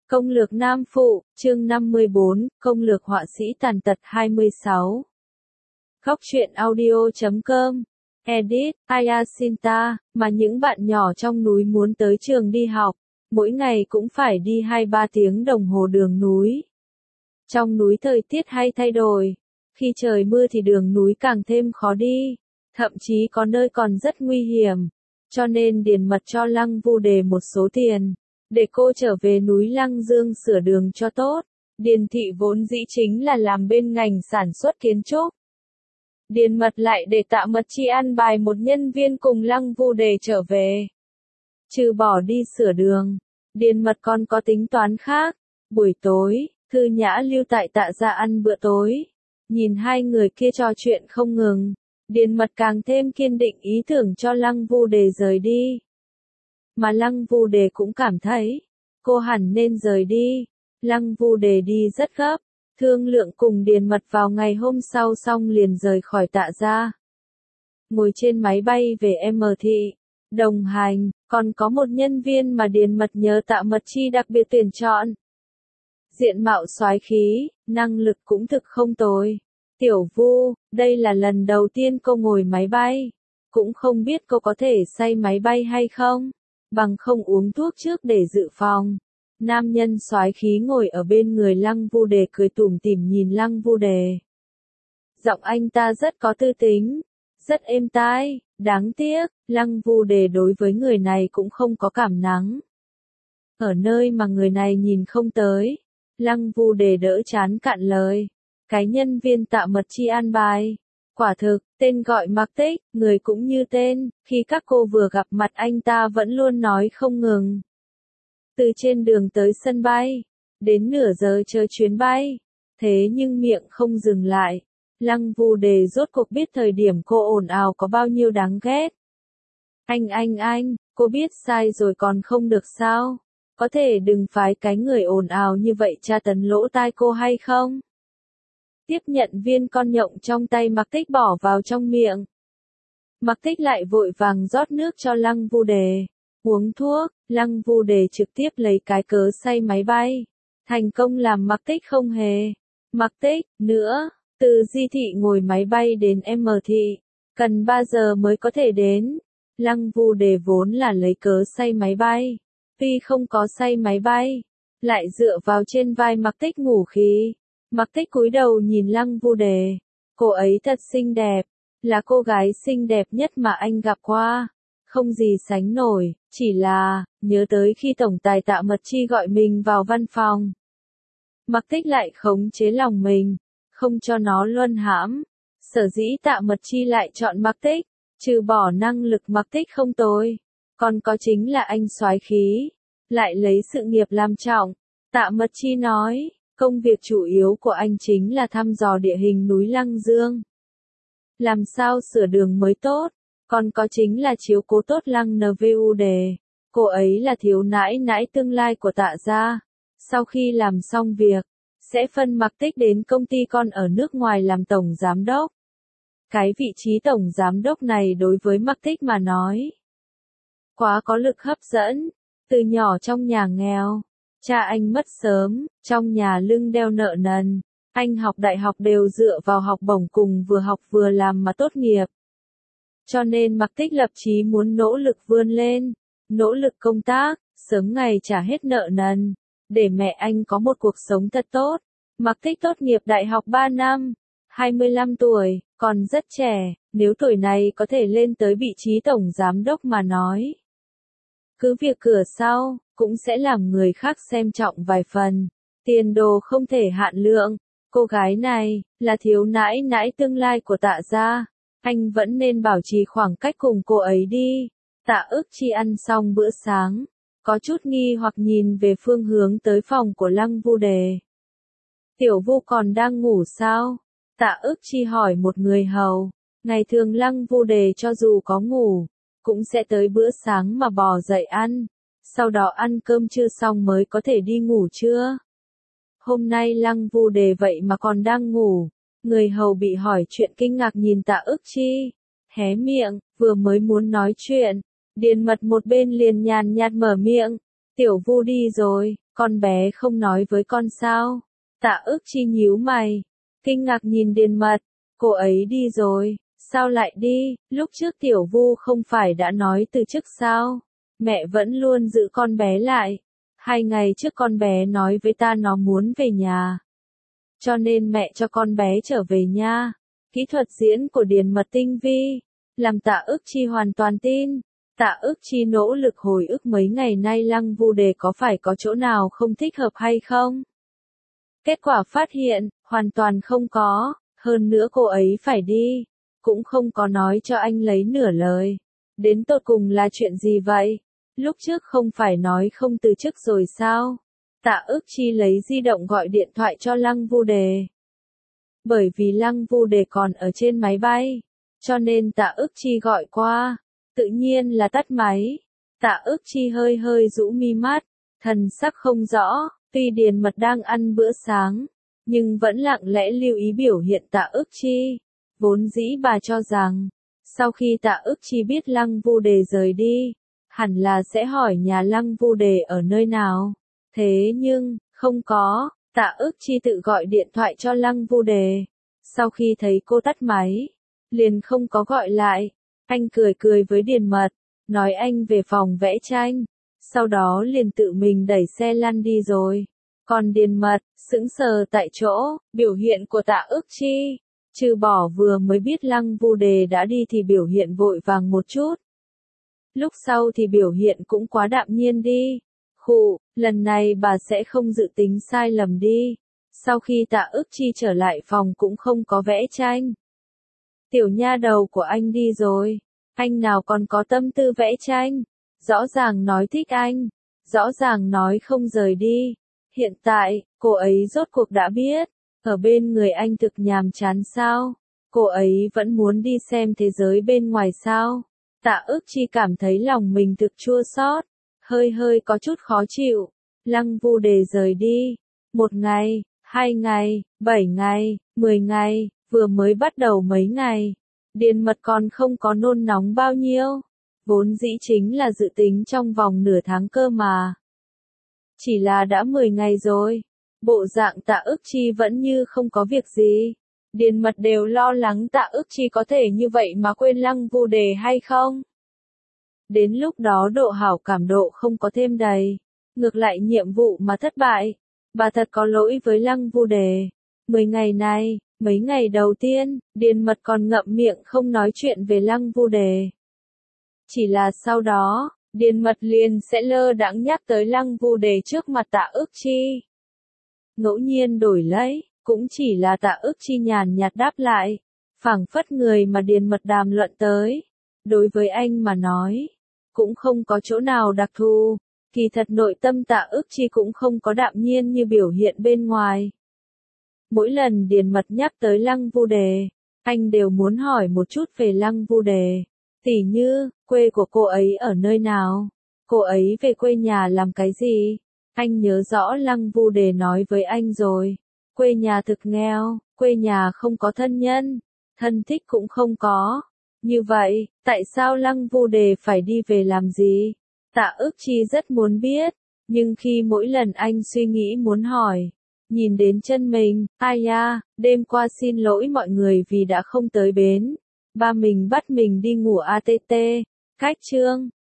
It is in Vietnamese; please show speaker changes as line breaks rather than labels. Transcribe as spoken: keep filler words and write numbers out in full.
Công lược Nam Phụ, chương năm mươi bốn, Công lược họa sĩ tàn tật hai mươi sáu. Góc truyện audio chấm com. Edit, Ayasinta, mà những bạn nhỏ trong núi muốn tới trường đi học, mỗi ngày cũng phải đi hai ba tiếng đồng hồ đường núi. Trong núi thời tiết hay thay đổi, khi trời mưa thì đường núi càng thêm khó đi, thậm chí có nơi còn rất nguy hiểm, cho nên Điền Mật cho Lăng Vu Đề một số tiền, để cô trở về núi Lăng Dương sửa đường cho tốt. Điền thị vốn dĩ chính là làm bên ngành sản xuất kiến trúc. Điền Mật lại để Tạ Mật Chi an bài một nhân viên cùng Lăng Vu Đề trở về. Trừ bỏ đi sửa đường, Điền Mật còn có tính toán khác. Buổi tối, Thư Nhã lưu tại Tạ gia ăn bữa tối. Nhìn hai người kia trò chuyện không ngừng, Điền Mật càng thêm kiên định ý tưởng cho Lăng Vu Đề rời đi. Mà Lăng Vu Đề cũng cảm thấy, cô hẳn nên rời đi. Lăng Vu Đề đi rất gấp, thương lượng cùng Điền Mật vào ngày hôm sau xong liền rời khỏi Tạ gia. Ngồi trên máy bay về M thị, đồng hành, còn có một nhân viên mà Điền Mật nhớ Tạ Mật Chi đặc biệt tuyển chọn. Diện mạo soái khí, năng lực cũng thực không tồi. Tiểu Vu, đây là lần đầu tiên cô ngồi máy bay, cũng không biết cô có thể say máy bay hay không, bằng không uống thuốc trước để dự phòng. Nam nhân soái khí ngồi ở bên người Lăng Vu Đề cười tủm tỉm nhìn Lăng Vu Đề. Giọng anh ta rất có tư tính, rất êm tai, đáng tiếc, Lăng Vu Đề đối với người này cũng không có cảm nắng. Ở nơi mà người này nhìn không tới, Lăng Vu Đề đỡ chán cạn lời. Cái nhân viên Tạ Mật Chi an bài. Quả thực, tên gọi Mạc Tích, người cũng như tên, khi các cô vừa gặp mặt anh ta vẫn luôn nói không ngừng. Từ trên đường tới sân bay, đến nửa giờ chờ chuyến bay, thế nhưng miệng không dừng lại. Lăng Vu Đề rốt cuộc biết thời điểm cô ồn ào có bao nhiêu đáng ghét. Anh anh anh, cô biết sai rồi còn không được sao? Có thể đừng phái cái người ồn ào như vậy tra tấn lỗ tai cô hay không? Tiếp nhận viên con nhộng trong tay Mạc Tích bỏ vào trong miệng. Mạc Tích lại vội vàng rót nước cho Lăng Vu Đề. Uống thuốc, Lăng Vu Đề trực tiếp lấy cái cớ say máy bay. Thành công làm Mạc Tích không hề. Mạc Tích, nữa, từ Di thị ngồi máy bay đến M thị, cần ba giờ mới có thể đến. Lăng Vu Đề vốn là lấy cớ say máy bay. Tuy không có say máy bay, lại dựa vào trên vai Mạc Tích ngủ khí. Mạc Tích cúi đầu nhìn Lăng Vu Đề. Cô ấy thật xinh đẹp, là cô gái xinh đẹp nhất mà anh gặp qua. Không gì sánh nổi, chỉ là, nhớ tới khi tổng tài Tạ Mật Chi gọi mình vào văn phòng. Mạc Tích lại khống chế lòng mình, không cho nó luân hãm. Sở dĩ Tạ Mật Chi lại chọn Mạc Tích, trừ bỏ năng lực Mạc Tích không tồi, còn có chính là anh soái khí, lại lấy sự nghiệp làm trọng. Tạ Mật Chi nói. Công việc chủ yếu của anh chính là thăm dò địa hình núi Lăng Dương. Làm sao sửa đường mới tốt, còn có chính là chiếu cố tốt Lăng Vu Đề. Cô ấy là thiếu nãi nãi tương lai của Tạ gia. Sau khi làm xong việc, sẽ phân Mạc Tích đến công ty con ở nước ngoài làm tổng giám đốc. Cái vị trí tổng giám đốc này đối với Mạc Tích mà nói, quá có lực hấp dẫn. Từ nhỏ trong nhà nghèo, cha anh mất sớm, trong nhà lưng đeo nợ nần, anh học đại học đều dựa vào học bổng cùng vừa học vừa làm mà tốt nghiệp. Cho nên Mạc Tích lập chí muốn nỗ lực vươn lên, nỗ lực công tác, sớm ngày trả hết nợ nần, để mẹ anh có một cuộc sống thật tốt. Mạc Tích tốt nghiệp đại học ba năm, hai mươi lăm tuổi, còn rất trẻ, nếu tuổi này có thể lên tới vị trí tổng giám đốc mà nói. Cứ việc cửa sau, cũng sẽ làm người khác xem trọng vài phần. Tiền đồ không thể hạn lượng. Cô gái này, là thiếu nãi nãi tương lai của Tạ gia. Anh vẫn nên bảo trì khoảng cách cùng cô ấy đi. Tạ Ức Chi ăn xong bữa sáng, có chút nghi hoặc nhìn về phương hướng tới phòng của Lăng Vu Đề. Tiểu Vu còn đang ngủ sao? Tạ Ức Chi hỏi một người hầu. Ngày thường Lăng Vu Đề cho dù có ngủ, cũng sẽ tới bữa sáng mà bò dậy ăn. Sau đó ăn cơm trưa xong mới có thể đi ngủ trưa. Hôm nay Lăng Vu Đề vậy mà còn đang ngủ. Người hầu bị hỏi chuyện kinh ngạc nhìn Tạ Ức Chi. Hé miệng, vừa mới muốn nói chuyện. Điền Mật một bên liền nhàn nhạt mở miệng. Tiểu Vu đi rồi, con bé không nói với con sao? Tạ Ức Chi nhíu mày, kinh ngạc nhìn Điền Mật, cô ấy đi rồi, sao lại đi, lúc trước Tiểu Vu không phải đã nói từ chức sao? Mẹ vẫn luôn giữ con bé lại. Hai ngày trước con bé nói với ta nó muốn về nhà. Cho nên mẹ cho con bé trở về nha. Kỹ thuật diễn của Điền Mật tinh vi, làm Tạ Ức Chi hoàn toàn tin. Tạ Ức Chi nỗ lực hồi ức mấy ngày nay Lăng Vu Đề có phải có chỗ nào không thích hợp hay không? Kết quả phát hiện, hoàn toàn không có, hơn nữa cô ấy phải đi, cũng không có nói cho anh lấy nửa lời. Đến tột cùng là chuyện gì vậy? Lúc trước không phải nói không từ chức rồi sao? Tạ Ức Chi lấy di động gọi điện thoại cho Lăng Vu Đề. Bởi vì Lăng Vu Đề còn ở trên máy bay, cho nên Tạ Ức Chi gọi qua, tự nhiên là tắt máy. Tạ Ức Chi hơi hơi rũ mi mắt, thần sắc không rõ, tuy Điền Mật đang ăn bữa sáng, nhưng vẫn lặng lẽ lưu ý biểu hiện Tạ Ức Chi. Vốn dĩ bà cho rằng, sau khi Tạ Ức Chi biết Lăng Vu Đề rời đi, hẳn là sẽ hỏi nhà Lăng Vu Đề ở nơi nào. Thế nhưng, không có, Tạ Ức Chi tự gọi điện thoại cho Lăng Vu Đề. Sau khi thấy cô tắt máy, liền không có gọi lại. Anh cười cười với Điền Mật, nói anh về phòng vẽ tranh, sau đó liền tự mình đẩy xe lăn đi rồi. Còn Điền Mật, sững sờ tại chỗ, biểu hiện của Tạ Ức Chi, trừ bỏ vừa mới biết Lăng Vu Đề đã đi thì biểu hiện vội vàng một chút. Lúc sau thì biểu hiện cũng quá đạm nhiên đi. Khụ, lần này bà sẽ không dự tính sai lầm đi. Sau khi Tạ Ức Chi trở lại phòng cũng không có vẽ tranh. Tiểu nha đầu của anh đi rồi. Anh nào còn có tâm tư vẽ tranh. Rõ ràng nói thích anh. Rõ ràng nói không rời đi. Hiện tại, cô ấy rốt cuộc đã biết. Ở bên người anh thực nhàm chán sao? Cô ấy vẫn muốn đi xem thế giới bên ngoài sao? Tạ Ức Chi cảm thấy lòng mình thực chua xót, hơi hơi có chút khó chịu. Lăng Vu Đề rời đi. Một ngày, hai ngày, bảy ngày, mười ngày, vừa mới bắt đầu mấy ngày. Điền Mật còn không có nôn nóng bao nhiêu. Vốn dĩ chính là dự tính trong vòng nửa tháng cơ mà. Chỉ là đã mười ngày rồi. Bộ dạng Tạ Ức Chi vẫn như không có việc gì. Điền Mật đều lo lắng Tạ Ức Chi có thể như vậy mà quên Lăng Vu Đề hay không. Đến lúc đó độ hảo cảm độ không có thêm đầy. Ngược lại nhiệm vụ mà thất bại. Bà thật có lỗi với Lăng Vu Đề. Mười ngày này, mấy ngày đầu tiên, Điền Mật còn ngậm miệng không nói chuyện về Lăng Vu Đề. Chỉ là sau đó, Điền Mật liền sẽ lơ đãng nhắc tới Lăng Vu Đề trước mặt Tạ Ức Chi. Ngẫu nhiên đổi lấy, cũng chỉ là Tạ Ức Chi nhàn nhạt đáp lại, phảng phất người mà Điền Mật đàm luận tới. Đối với anh mà nói, cũng không có chỗ nào đặc thù, kỳ thật nội tâm Tạ Ức Chi cũng không có đạm nhiên như biểu hiện bên ngoài. Mỗi lần Điền Mật nhắc tới Lăng Vu Đề, anh đều muốn hỏi một chút về Lăng Vu Đề. Tỉ như, quê của cô ấy ở nơi nào? Cô ấy về quê nhà làm cái gì? Anh nhớ rõ Lăng Vu Đề nói với anh rồi. Quê nhà thực nghèo, quê nhà không có thân nhân, thân thích cũng không có. Như vậy, tại sao Lăng Vu Đề phải đi về làm gì? Tạ Ức Chi rất muốn biết, nhưng khi mỗi lần anh suy nghĩ muốn hỏi, nhìn đến chân mình, ai ya, đêm qua xin lỗi mọi người vì đã không tới bến. Ba mình bắt mình đi ngủ a tê tê, cách chương.